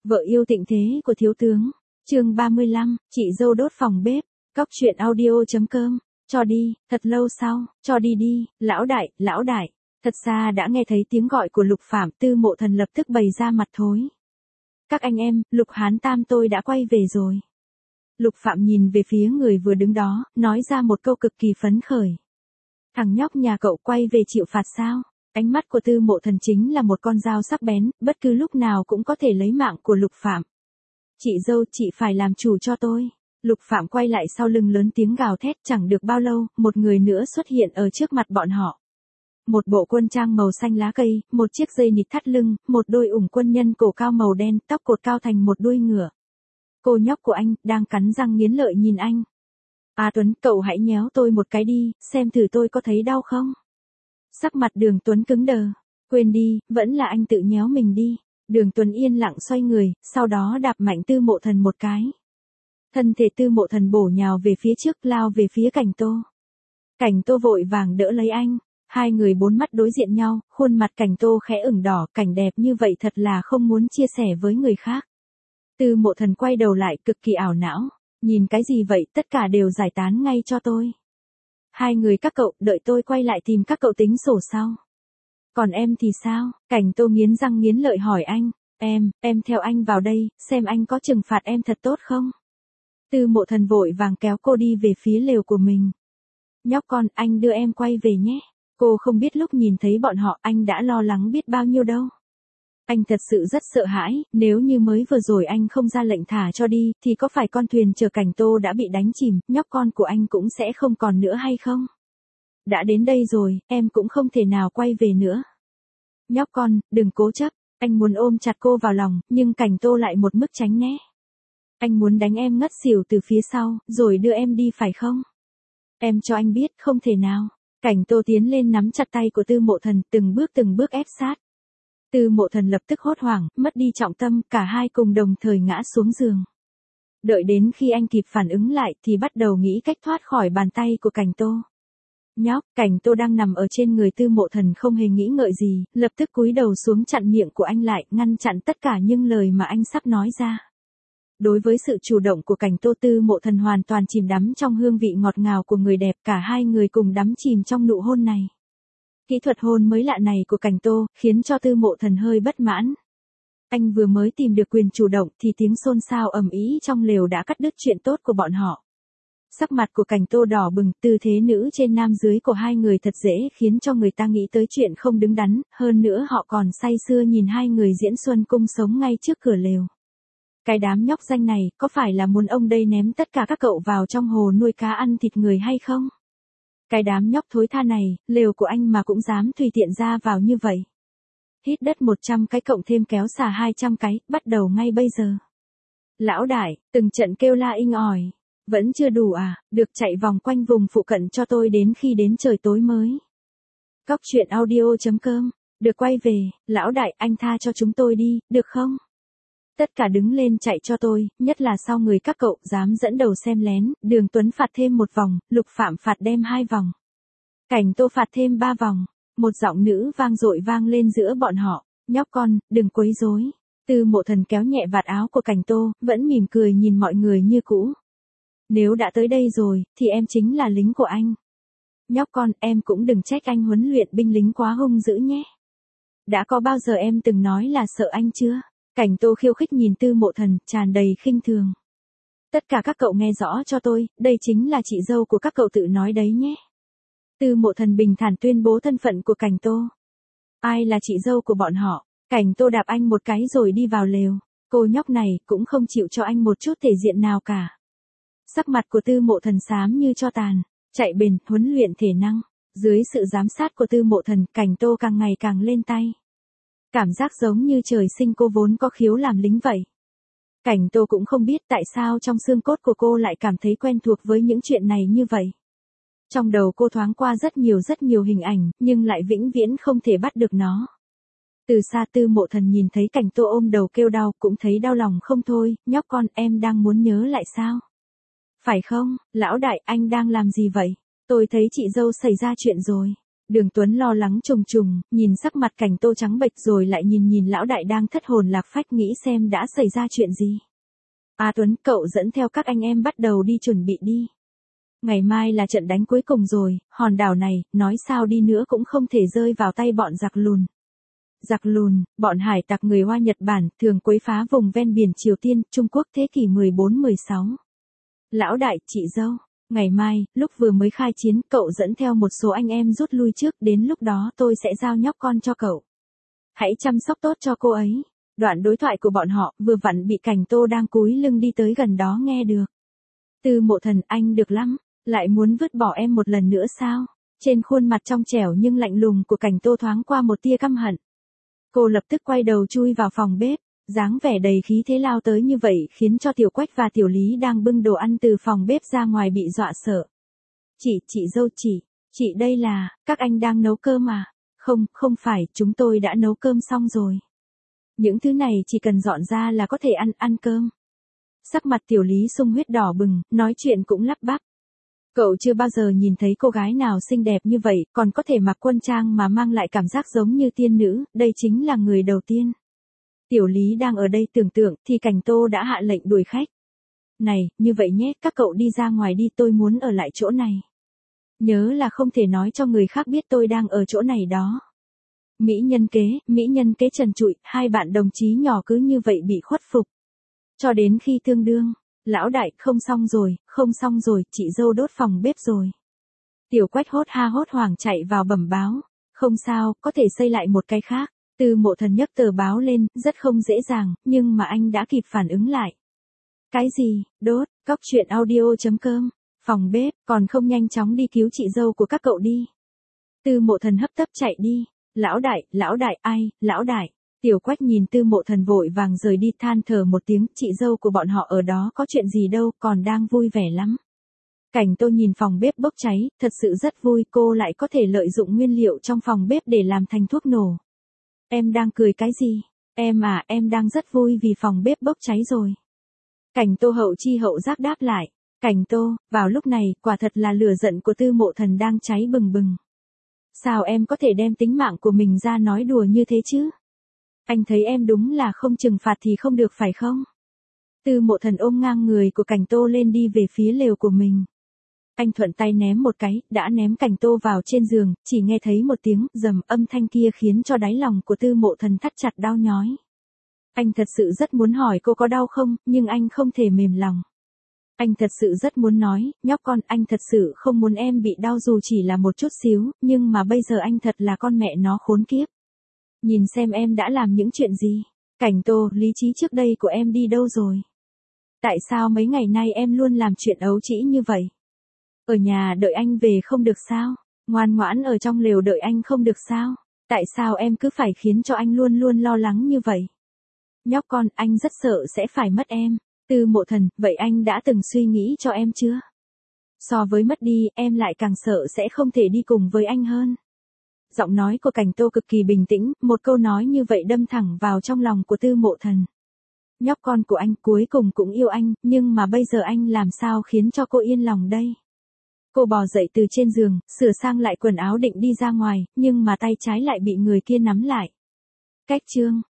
Vợ yêu tịnh thế của thiếu tướng. Chương 35, chị dâu đốt phòng bếp. Cóc truyện audio.com. Cho đi, thật lâu sau, cho đi đi, lão đại. Thật ra đã nghe thấy tiếng gọi của Lục Phạm, Tư Mộ Thần lập tức bày ra mặt thối. Các anh em, Lục Hán Tam tôi đã quay về rồi. Lục Phạm nhìn về phía người vừa đứng đó, nói ra một câu cực kỳ phấn khởi. Thằng nhóc nhà cậu quay về chịu phạt sao? Ánh mắt của Tư Mộ Thần chính là một con dao sắc bén, bất cứ lúc nào cũng có thể lấy mạng của Lục Phạm. Chị dâu, chị phải làm chủ cho tôi. Lục Phạm quay lại sau lưng lớn tiếng gào thét, chẳng được bao lâu, một người nữa xuất hiện ở trước mặt bọn họ. Một bộ quân trang màu xanh lá cây, một chiếc dây nịt thắt lưng, một đôi ủng quân nhân cổ cao màu đen, tóc cột cao thành một đuôi ngựa. Cô nhóc của anh, đang cắn răng nghiến lợi nhìn anh. À Tuấn, cậu hãy nhéo tôi một cái đi, xem thử tôi có thấy đau không? Sắc mặt Đường Tuấn cứng đờ. Quên đi, vẫn là anh tự nhéo mình đi. Đường Tuấn yên lặng xoay người, sau đó đạp mạnh Tư Mộ Thần một cái. Thân thể Tư Mộ Thần bổ nhào về phía trước, lao về phía Cảnh Tô. Cảnh Tô vội vàng đỡ lấy anh. Hai người bốn mắt đối diện nhau, khuôn mặt Cảnh Tô khẽ ửng đỏ, cảnh đẹp như vậy thật là không muốn chia sẻ với người khác. Tư Mộ Thần quay đầu lại cực kỳ ảo não. Nhìn cái gì vậy, tất cả đều giải tán ngay cho tôi. Hai người các cậu, đợi tôi quay lại tìm các cậu tính sổ sau. Còn em thì sao? Cảnh Tô nghiến răng nghiến lợi hỏi anh. Em theo anh vào đây, xem anh có trừng phạt em thật tốt không? Tư Mộ Thần vội vàng kéo cô đi về phía lều của mình. Nhóc con, anh đưa em quay về nhé. Cô không biết lúc nhìn thấy bọn họ anh đã lo lắng biết bao nhiêu đâu. Anh thật sự rất sợ hãi, nếu như mới vừa rồi anh không ra lệnh thả cho đi, thì có phải con thuyền chở Cảnh Tô đã bị đánh chìm, nhóc con của anh cũng sẽ không còn nữa hay không? Đã đến đây rồi, em cũng không thể nào quay về nữa. Nhóc con, đừng cố chấp, anh muốn ôm chặt cô vào lòng, nhưng Cảnh Tô lại một mức tránh né. Anh muốn đánh em ngất xỉu từ phía sau, rồi đưa em đi phải không? Em cho anh biết, không thể nào. Cảnh Tô tiến lên nắm chặt tay của Tư Mộ Thần, từng bước ép sát. Tư Mộ Thần lập tức hốt hoảng, mất đi trọng tâm, cả hai cùng đồng thời ngã xuống giường. Đợi đến khi anh kịp phản ứng lại thì bắt đầu nghĩ cách thoát khỏi bàn tay của Cảnh Tô. Nhóc, Cảnh Tô đang nằm ở trên người Tư Mộ Thần không hề nghĩ ngợi gì, lập tức cúi đầu xuống chặn miệng của anh lại, ngăn chặn tất cả những lời mà anh sắp nói ra. Đối với sự chủ động của Cảnh Tô, Tư Mộ Thần hoàn toàn chìm đắm trong hương vị ngọt ngào của người đẹp, cả hai người cùng đắm chìm trong nụ hôn này. Kỹ thuật hôn mới lạ này của Cảnh Tô khiến cho Tư Mộ Thần hơi bất mãn. Anh vừa mới tìm được quyền chủ động thì tiếng xôn xao ầm ĩ trong lều đã cắt đứt chuyện tốt của bọn họ. Sắc mặt của Cảnh Tô đỏ bừng, tư thế nữ trên nam dưới của hai người thật dễ khiến cho người ta nghĩ tới chuyện không đứng đắn, hơn nữa họ còn say sưa nhìn hai người diễn xuân cung sống ngay trước cửa lều. Cái đám nhóc danh này, có phải là muốn ông đây ném tất cả các cậu vào trong hồ nuôi cá ăn thịt người hay không? Cái đám nhóc thối tha này, lều của anh mà cũng dám tùy tiện ra vào như vậy. Hít đất 100 cái cộng thêm kéo xả 200 cái, bắt đầu ngay bây giờ. Lão đại, từng trận kêu la inh ỏi. Vẫn chưa đủ à, được chạy vòng quanh vùng phụ cận cho tôi đến khi đến trời tối mới. Cóc truyện audio.com, được quay về, lão đại anh tha cho chúng tôi đi, được không? Tất cả đứng lên chạy cho tôi, nhất là sau người các cậu dám dẫn đầu xem lén, Đường Tuấn phạt thêm một vòng, Lục Phạm phạt đem 2 vòng. Cảnh Tô phạt thêm 3 vòng, một giọng nữ vang dội vang lên giữa bọn họ, nhóc con, đừng quấy rối. Tư Mộ Thần kéo nhẹ vạt áo của Cảnh Tô, vẫn mỉm cười nhìn mọi người như cũ. Nếu đã tới đây rồi, thì em chính là lính của anh. Nhóc con, em cũng đừng trách anh huấn luyện binh lính quá hung dữ nhé. Đã có bao giờ em từng nói là sợ anh chưa? Cảnh Tô khiêu khích nhìn Tư Mộ Thần, tràn đầy khinh thường. Tất cả các cậu nghe rõ cho tôi, đây chính là chị dâu của các cậu tự nói đấy nhé. Tư Mộ Thần bình thản tuyên bố thân phận của Cảnh Tô. Ai là chị dâu của bọn họ? Cảnh Tô đạp anh một cái rồi đi vào lều. Cô nhóc này cũng không chịu cho anh một chút thể diện nào cả. Sắc mặt của Tư Mộ Thần xám như tro tàn, chạy bền, huấn luyện thể năng. Dưới sự giám sát của Tư Mộ Thần, Cảnh Tô càng ngày càng lên tay. Cảm giác giống như trời sinh cô vốn có khiếu làm lính vậy. Cảnh Tô cũng không biết tại sao trong xương cốt của cô lại cảm thấy quen thuộc với những chuyện này như vậy. Trong đầu cô thoáng qua rất nhiều hình ảnh, nhưng lại vĩnh viễn không thể bắt được nó. Từ xa Tư Mộ Thần nhìn thấy Cảnh Tô ôm đầu kêu đau, cũng thấy đau lòng không thôi, nhóc con em đang muốn nhớ lại sao? Phải không, lão đại anh đang làm gì vậy? Tôi thấy chị dâu xảy ra chuyện rồi. Đường Tuấn lo lắng trùng trùng, nhìn sắc mặt Cảnh Tô trắng bệch rồi lại nhìn lão đại đang thất hồn lạc phách nghĩ xem đã xảy ra chuyện gì. Tuấn, cậu dẫn theo các anh em bắt đầu đi chuẩn bị đi. Ngày mai là trận đánh cuối cùng rồi, hòn đảo này, nói sao đi nữa cũng không thể rơi vào tay bọn giặc lùn. Giặc lùn, bọn hải tặc người Hoa Nhật Bản, thường quấy phá vùng ven biển Triều Tiên, Trung Quốc thế kỷ 14-16. Lão đại, chị dâu, ngày mai, lúc vừa mới khai chiến, cậu dẫn theo một số anh em rút lui trước, đến lúc đó tôi sẽ giao nhóc con cho cậu. Hãy chăm sóc tốt cho cô ấy. Đoạn đối thoại của bọn họ, vừa vặn bị Cảnh Tô đang cúi lưng đi tới gần đó nghe được. Tư Mộ Thần, anh được lắm, lại muốn vứt bỏ em một lần nữa sao? Trên khuôn mặt trong trẻo nhưng lạnh lùng của Cảnh Tô thoáng qua một tia căm hận. Cô lập tức quay đầu chui vào phòng bếp, dáng vẻ đầy khí thế lao tới như vậy khiến cho Tiểu Quách và Tiểu Lý đang bưng đồ ăn từ phòng bếp ra ngoài bị dọa sợ. Chị dâu chị đây là, các anh đang nấu cơm à? Không phải, chúng tôi đã nấu cơm xong rồi. Những thứ này chỉ cần dọn ra là có thể ăn cơm. Sắc mặt Tiểu Lý sung huyết đỏ bừng, nói chuyện cũng lắp bắp. Cậu chưa bao giờ nhìn thấy cô gái nào xinh đẹp như vậy, còn có thể mặc quân trang mà mang lại cảm giác giống như tiên nữ, đây chính là người đầu tiên. Tiểu Lý đang ở đây tưởng tượng, thì Cảnh Tô đã hạ lệnh đuổi khách. Này, như vậy nhé, các cậu đi ra ngoài đi, tôi muốn ở lại chỗ này. Nhớ là không thể nói cho người khác biết tôi đang ở chỗ này đó. Mỹ nhân kế trần trụi, hai bạn đồng chí nhỏ cứ như vậy bị khuất phục. Cho đến khi tương đương, lão đại, không xong rồi, chị dâu đốt phòng bếp rồi. Tiểu Quách hốt hoảng chạy vào bẩm báo. Không sao, có thể xây lại một cái khác. Tư Mộ Thần nhấc tờ báo lên, rất không dễ dàng, nhưng mà anh đã kịp phản ứng lại. Cái gì, đốt, cóc truyện audio.com, phòng bếp, còn không nhanh chóng đi cứu chị dâu của các cậu đi. Tư Mộ Thần hấp tấp chạy đi. Lão đại, ai, lão đại. Tiểu Quách nhìn Tư Mộ Thần vội vàng rời đi than thở một tiếng, chị dâu của bọn họ ở đó có chuyện gì đâu, còn đang vui vẻ lắm. Cảnh Tô nhìn phòng bếp bốc cháy, thật sự rất vui, cô lại có thể lợi dụng nguyên liệu trong phòng bếp để làm thành thuốc nổ. Em đang cười cái gì? Em đang rất vui vì phòng bếp bốc cháy rồi. Cảnh Tô hậu chi hậu giác đáp lại. Cảnh Tô, vào lúc này, quả thật là lửa giận của Tư Mộ Thần đang cháy bừng bừng. Sao em có thể đem tính mạng của mình ra nói đùa như thế chứ? Anh thấy em đúng là không trừng phạt thì không được phải không? Tư Mộ Thần ôm ngang người của Cảnh Tô lên đi về phía lều của mình. Anh thuận tay ném một cái, đã ném Cảnh Tô vào trên giường, chỉ nghe thấy một tiếng rầm, âm thanh kia khiến cho đáy lòng của Tư Mộ Thần thắt chặt đau nhói. Anh thật sự rất muốn hỏi cô có đau không, nhưng anh không thể mềm lòng. Anh thật sự rất muốn nói, nhóc con, anh thật sự không muốn em bị đau dù chỉ là một chút xíu, nhưng mà bây giờ anh thật là con mẹ nó khốn kiếp. Nhìn xem em đã làm những chuyện gì. Cảnh Tô, lý trí trước đây của em đi đâu rồi? Tại sao mấy ngày nay em luôn làm chuyện ấu trĩ như vậy? Ở nhà đợi anh về không được sao? Ngoan ngoãn ở trong lều đợi anh không được sao? Tại sao em cứ phải khiến cho anh luôn luôn lo lắng như vậy? Nhóc con, anh rất sợ sẽ phải mất em. Tư Mộ Thần, vậy anh đã từng suy nghĩ cho em chưa? So với mất đi, em lại càng sợ sẽ không thể đi cùng với anh hơn. Giọng nói của Cảnh Tô cực kỳ bình tĩnh, một câu nói như vậy đâm thẳng vào trong lòng của Tư Mộ Thần. Nhóc con của anh cuối cùng cũng yêu anh, nhưng mà bây giờ anh làm sao khiến cho cô yên lòng đây? Cô bò dậy từ trên giường, sửa sang lại quần áo định đi ra ngoài, nhưng mà tay trái lại bị người kia nắm lại. Cách chương